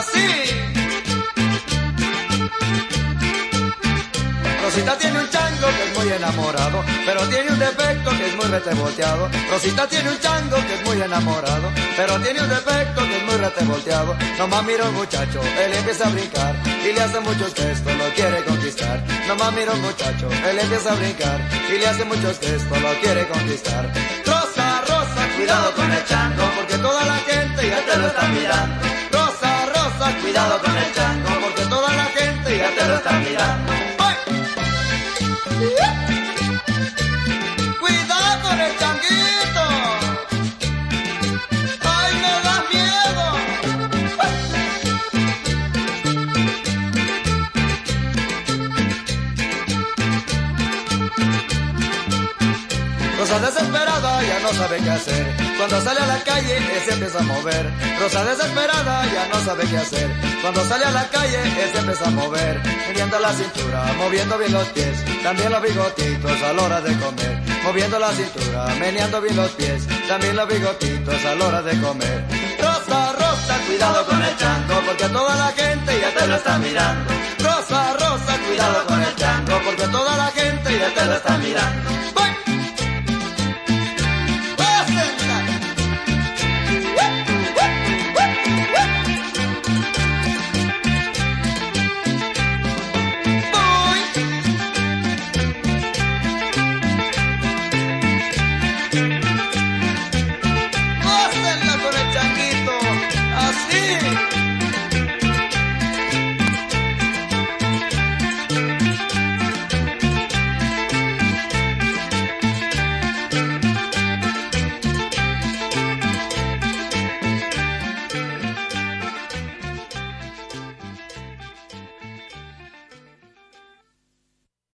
así. Rosita tiene un chango que es muy enamorado, pero tiene un defecto que es muy retevolteado. Rosita tiene un chango que es muy enamorado, pero tiene un defecto que es muy retevolteado. Nomás mira un muchacho, él empieza a brincar y le hace muchos gestos, lo quiere conquistar. Nomás mira un muchacho, él empieza a brincar y le hace muchos gestos, lo quiere conquistar. Rosa, Rosa, cuidado con el chango, porque toda la gente ya te lo está mirando. Rosa, Rosa, cuidado con el chango, porque toda la gente ya te lo está mirando. Cuidado con el changuito. Ay, me da miedo. Rosa desesperada ya no sabe qué hacer. Cuando sale a la calle él se empieza a mover. Rosa desesperada ya no sabe qué hacer. Cuando sale a la calle él se empieza a mover. Moviendo la cintura, moviendo bien los pies, también los bigotitos a la hora de comer. Moviendo la cintura, meneando bien los pies, también los bigotitos a la hora de comer. Rosa, Rosa, cuidado con el chango, porque toda la gente ya te lo está mirando. Rosa, Rosa, cuidado con el chango, porque toda la gente ya te lo está mirando.